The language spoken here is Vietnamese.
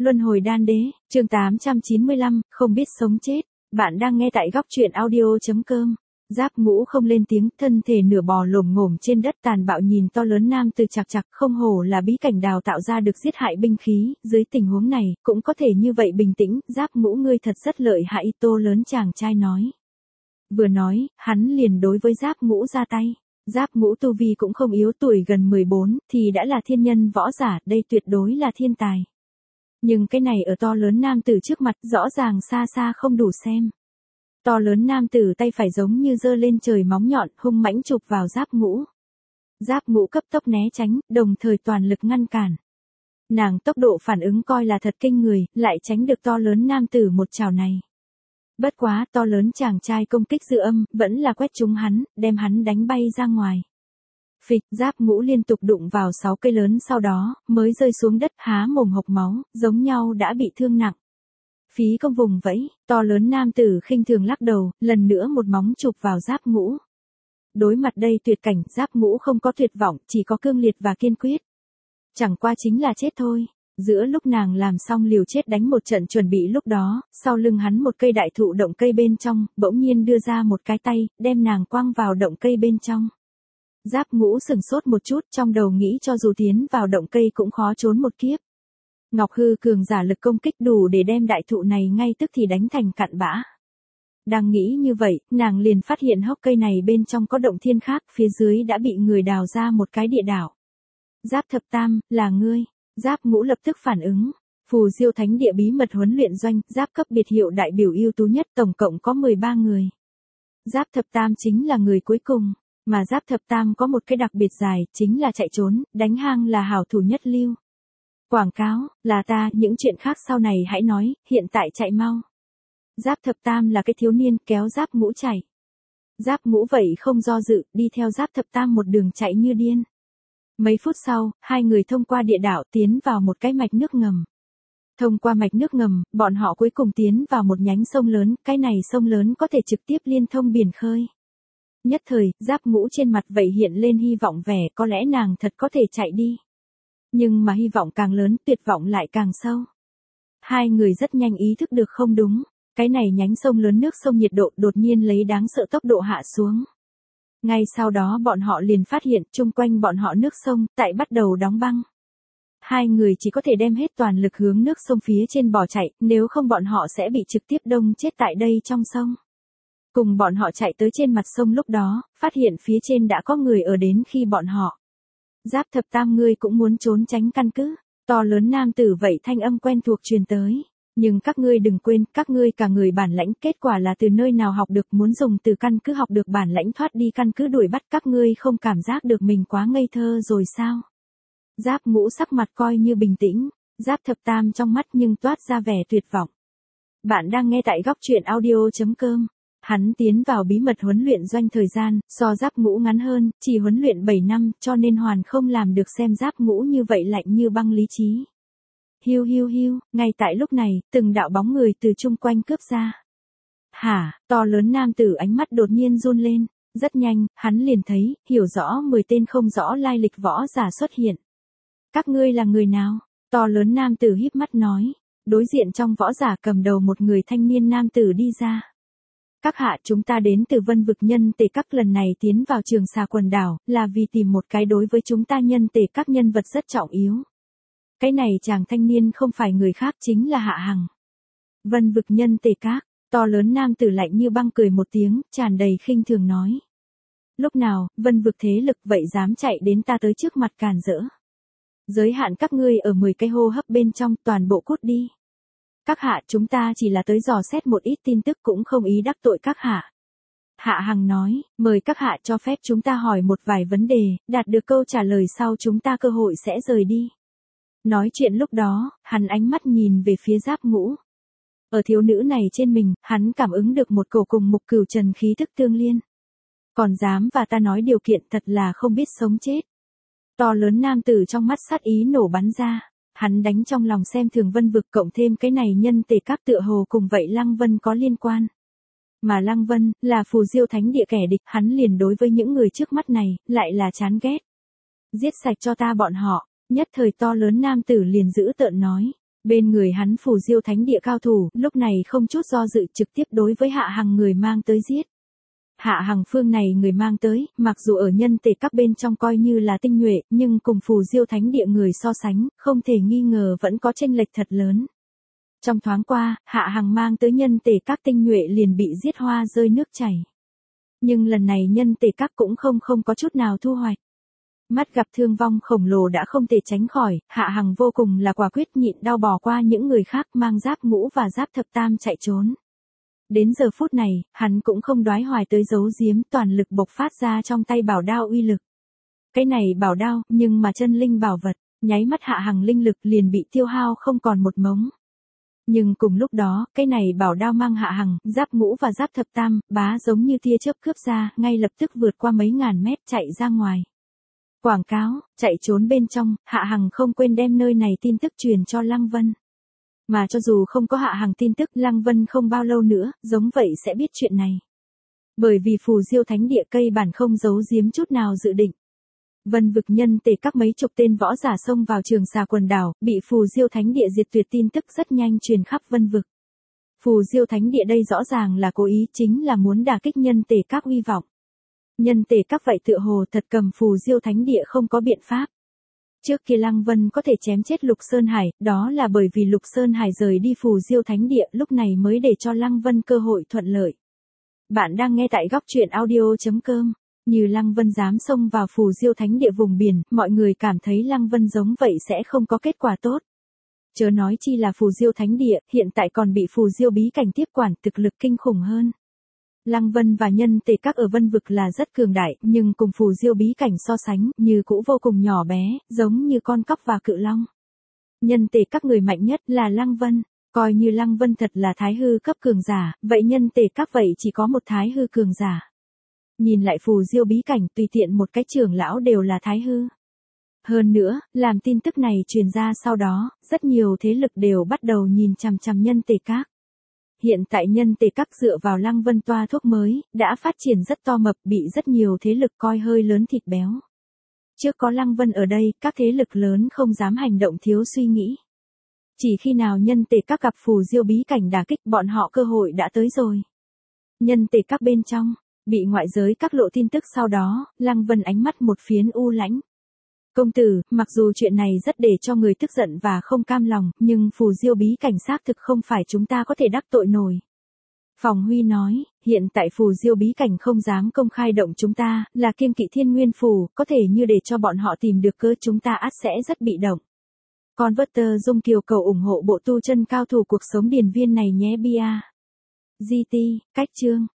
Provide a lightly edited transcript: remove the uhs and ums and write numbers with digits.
Luân hồi đan đế, chương 895, không biết sống chết. Bạn đang nghe tại góc truyện audio.com. Giáp Ngũ không lên tiếng, thân thể nửa bò lồm ngổm trên đất tàn bạo nhìn to lớn nam tử chạc chạc, không hổ là bí cảnh đào tạo ra được giết hại binh khí, dưới tình huống này, cũng có thể như vậy bình tĩnh, Giáp Ngũ ngươi thật rất lợi hại, to lớn chàng trai nói. Vừa nói, hắn liền đối với Giáp Ngũ ra tay. Giáp Ngũ tu vi cũng không yếu, tuổi gần 14, thì đã là thiên nhân võ giả, đây tuyệt đối là thiên tài. Nhưng cái này ở to lớn nam tử trước mặt rõ ràng xa xa không đủ xem. To lớn nam tử tay phải giống như giơ lên trời móng nhọn hung mãnh chụp vào Giáp Ngũ. Giáp Ngũ cấp tốc né tránh, đồng thời toàn lực ngăn cản. Nàng tốc độ phản ứng coi là thật kinh người, lại tránh được to lớn nam tử một chảo này. Bất quá to lớn chàng trai công kích dư âm, vẫn là quét trúng hắn, đem hắn đánh bay ra ngoài. Phịch, Giáp Ngũ liên tục đụng vào 6 cây lớn sau đó, mới rơi xuống đất há mồm hộc máu, giống nhau đã bị thương nặng. Phí công vùng vẫy, to lớn nam tử khinh thường lắc đầu, lần nữa một móng chụp vào Giáp Ngũ. Đối mặt đây tuyệt cảnh, Giáp Ngũ không có tuyệt vọng, chỉ có cương liệt và kiên quyết. Chẳng qua chính là chết thôi. Giữa lúc nàng làm xong liều chết đánh một trận chuẩn bị lúc đó, sau lưng hắn một cây đại thụ động cây bên trong, bỗng nhiên đưa ra một cái tay, đem nàng quăng vào động cây bên trong. Giáp Ngũ sừng sốt một chút, trong đầu nghĩ cho dù tiến vào động cây cũng khó trốn một kiếp. Ngọc hư cường giả lực công kích đủ để đem đại thụ này ngay tức thì đánh thành cặn bã. Đang nghĩ như vậy, nàng liền phát hiện hốc cây này bên trong có động thiên khác, phía dưới đã bị người đào ra một cái địa đảo. Giáp thập tam, là ngươi. Giáp Ngũ lập tức phản ứng. Phù Diêu Thánh Địa bí mật huấn luyện doanh, giáp cấp biệt hiệu đại biểu ưu tú nhất, tổng cộng có 13 người. Giáp thập tam chính là người cuối cùng, mà Giáp thập tam có một cái đặc biệt dài, chính là chạy trốn, đánh hang là hảo thủ nhất lưu. Quảng cáo, là ta, những chuyện khác sau này hãy nói, hiện tại chạy mau. Giáp thập tam là cái thiếu niên kéo Giáp Ngũ chạy. Giáp Ngũ vậy không do dự, đi theo Giáp thập tam một đường chạy như điên. Mấy phút sau, hai người thông qua địa đạo tiến vào một cái mạch nước ngầm. Thông qua mạch nước ngầm, bọn họ cuối cùng tiến vào một nhánh sông lớn, cái này sông lớn có thể trực tiếp liên thông biển khơi. Nhất thời, Giáp Ngũ trên mặt vậy hiện lên hy vọng vẻ, có lẽ nàng thật có thể chạy đi. Nhưng mà hy vọng càng lớn, tuyệt vọng lại càng sâu. Hai người rất nhanh ý thức được không đúng, cái này nhánh sông lớn nước sông nhiệt độ đột nhiên lấy đáng sợ tốc độ hạ xuống. Ngay sau đó bọn họ liền phát hiện chung quanh bọn họ nước sông tại bắt đầu đóng băng. Hai người chỉ có thể đem hết toàn lực hướng nước sông phía trên bỏ chạy, nếu không bọn họ sẽ bị trực tiếp đông chết tại đây trong sông. Cùng bọn họ chạy tới trên mặt sông lúc đó, phát hiện phía trên đã có người ở đến khi bọn họ. Giáp thập tam ngươi cũng muốn trốn tránh căn cứ. To lớn nam tử vậy thanh âm quen thuộc truyền tới. Nhưng các ngươi đừng quên, các ngươi cả người bản lãnh, kết quả là từ nơi nào học được, muốn dùng từ căn cứ học được bản lãnh thoát đi căn cứ đuổi bắt, các ngươi không cảm giác được mình quá ngây thơ rồi sao? Giáp Ngũ sắc mặt coi như bình tĩnh, Giáp thập tam trong mắt nhưng toát ra vẻ tuyệt vọng. Bạn đang nghe tại góc truyện audio.com. Hắn tiến vào bí mật huấn luyện doanh thời gian, so Giáp Ngũ ngắn hơn, chỉ huấn luyện 7 năm, cho nên hoàn không làm được xem Giáp Ngũ như vậy lạnh như băng lý trí. Hiu hiu hiu, ngay tại lúc này, từng đạo bóng người từ chung quanh cướp ra. Hả, to lớn nam tử ánh mắt đột nhiên run lên, rất nhanh, hắn liền thấy, hiểu rõ 10 tên không rõ lai lịch võ giả xuất hiện. Các ngươi là người nào? To lớn nam tử híp mắt nói, đối diện trong võ giả cầm đầu một người thanh niên nam tử đi ra. Các hạ, chúng ta đến từ Vân vực nhân tề các, lần này tiến vào Trường Xà quần đảo, là vì tìm một cái đối với chúng ta nhân tề các nhân vật rất trọng yếu. Cái này chàng thanh niên không phải người khác, chính là Hạ Hằng. Vân vực nhân tề các, to lớn nam tử lạnh như băng cười một tiếng, tràn đầy khinh thường nói. Lúc nào, Vân vực thế lực vậy dám chạy đến ta tới trước mặt càn rỡ. Giới hạn các ngươi ở 10 cái hô hấp bên trong, toàn bộ cút đi. Các hạ, chúng ta chỉ là tới dò xét một ít tin tức, cũng không ý đắc tội các hạ. Hạ Hằng nói, mời các hạ cho phép chúng ta hỏi một vài vấn đề, đạt được câu trả lời sau chúng ta cơ hội sẽ rời đi. Nói chuyện lúc đó, hắn ánh mắt nhìn về phía Giáp Ngũ. Ở thiếu nữ này trên mình, hắn cảm ứng được một cổ cùng mục cửu trần khí thức tương liên. Còn dám và ta nói điều kiện, thật là không biết sống chết. To lớn nam tử trong mắt sát ý nổ bắn ra. Hắn đánh trong lòng xem thường Vân vực, cộng thêm cái này nhân tề các tựa hồ cùng vậy Lăng Vân có liên quan. Mà Lăng Vân, là Phù Diêu Thánh Địa kẻ địch, hắn liền đối với những người trước mắt này, lại là chán ghét. Giết sạch cho ta bọn họ. Nhất thời to lớn nam tử liền giữ tợn nói. Bên người hắn phù diêu thánh địa cao thủ, lúc này không chút do dự trực tiếp đối với Hạ Hằng người mang tới giết. Hạ Hằng phương này người mang tới, mặc dù ở nhân tể các bên trong coi như là tinh nhuệ, nhưng cùng phù diêu thánh địa người so sánh, không thể nghi ngờ vẫn có chênh lệch thật lớn. Trong thoáng qua, Hạ Hằng mang tới nhân tể các tinh nhuệ liền bị giết hoa rơi nước chảy. Nhưng lần này nhân tể các cũng không có chút nào thu hoạch. Mắt gặp thương vong khổng lồ đã không thể tránh khỏi, Hạ Hằng vô cùng là quả quyết nhịn đau bỏ qua những người khác mang giáp ngũ và giáp thập tam chạy trốn. Đến giờ phút này, hắn cũng không đoái hoài tới giấu giếm, toàn lực bộc phát ra trong tay bảo đao uy lực. Cái này bảo đao, nhưng mà chân linh bảo vật, nháy mắt Hạ Hằng linh lực liền bị tiêu hao không còn một mống. Nhưng cùng lúc đó, cái này bảo đao mang Hạ Hằng, giáp ngũ và giáp thập tam, bá giống như tia chớp cướp ra, ngay lập tức vượt qua mấy ngàn mét chạy ra ngoài. Quảng cáo, chạy trốn bên trong, Hạ Hằng không quên đem nơi này tin tức truyền cho Lăng Vân. Mà cho dù không có Hạ Hằng tin tức, Lăng Vân không bao lâu nữa, giống vậy sẽ biết chuyện này. Bởi vì phù diêu thánh địa cây bản không giấu giếm chút nào dự định. Vân vực nhân tể các mấy chục tên võ giả xông vào Trường Xà quần đảo, bị phù diêu thánh địa diệt tuyệt tin tức rất nhanh truyền khắp vân vực. Phù diêu thánh địa đây rõ ràng là cố ý, chính là muốn đả kích nhân tể các uy vọng. Nhân tể các vậy tựa hồ thật cầm phù diêu thánh địa không có biện pháp. Trước kia Lăng Vân có thể chém chết Lục Sơn Hải, đó là bởi vì Lục Sơn Hải rời đi phù diêu thánh địa, lúc này mới để cho Lăng Vân cơ hội thuận lợi. Bạn đang nghe tại góc truyện audio.com. Như Lăng Vân dám xông vào phù diêu thánh địa vùng biển, mọi người cảm thấy Lăng Vân giống vậy sẽ không có kết quả tốt. Chớ nói chi là phù diêu thánh địa, hiện tại còn bị phù diêu bí cảnh tiếp quản, thực lực kinh khủng hơn. Lăng Vân và nhân tể các ở vân vực là rất cường đại, nhưng cùng phù diêu bí cảnh so sánh, như cũ vô cùng nhỏ bé, giống như con cóc và cự long. Nhân tể các người mạnh nhất là Lăng Vân, coi như Lăng Vân thật là thái hư cấp cường giả, vậy nhân tể các vậy chỉ có một thái hư cường giả. Nhìn lại phù diêu bí cảnh, tùy tiện một cái trưởng lão đều là thái hư. Hơn nữa, làm tin tức này truyền ra sau đó, rất nhiều thế lực đều bắt đầu nhìn chằm chằm nhân tể các. Hiện tại nhân tể các dựa vào Lăng Vân toa thuốc mới, đã phát triển rất to mập, bị rất nhiều thế lực coi hơi lớn thịt béo. Trước có Lăng Vân ở đây, các thế lực lớn không dám hành động thiếu suy nghĩ. Chỉ khi nào nhân tể các gặp phù diêu bí cảnh đả kích, bọn họ cơ hội đã tới rồi. Nhân tể các bên trong, bị ngoại giới các lộ tin tức sau đó, Lăng Vân ánh mắt một phiến u lãnh. Công tử, mặc dù chuyện này rất để cho người tức giận và không cam lòng, nhưng phù diêu bí cảnh xác thực không phải chúng ta có thể đắc tội nổi. Phòng Huy nói, hiện tại phù diêu bí cảnh không dám công khai động chúng ta, là kiêng kỵ thiên nguyên phù, có thể như để cho bọn họ tìm được cơ chúng ta ắt sẽ rất bị động. Converter Dung Kiều cầu ủng hộ bộ tu chân cao thủ cuộc sống điền viên này nhé bia. GT, cách chương.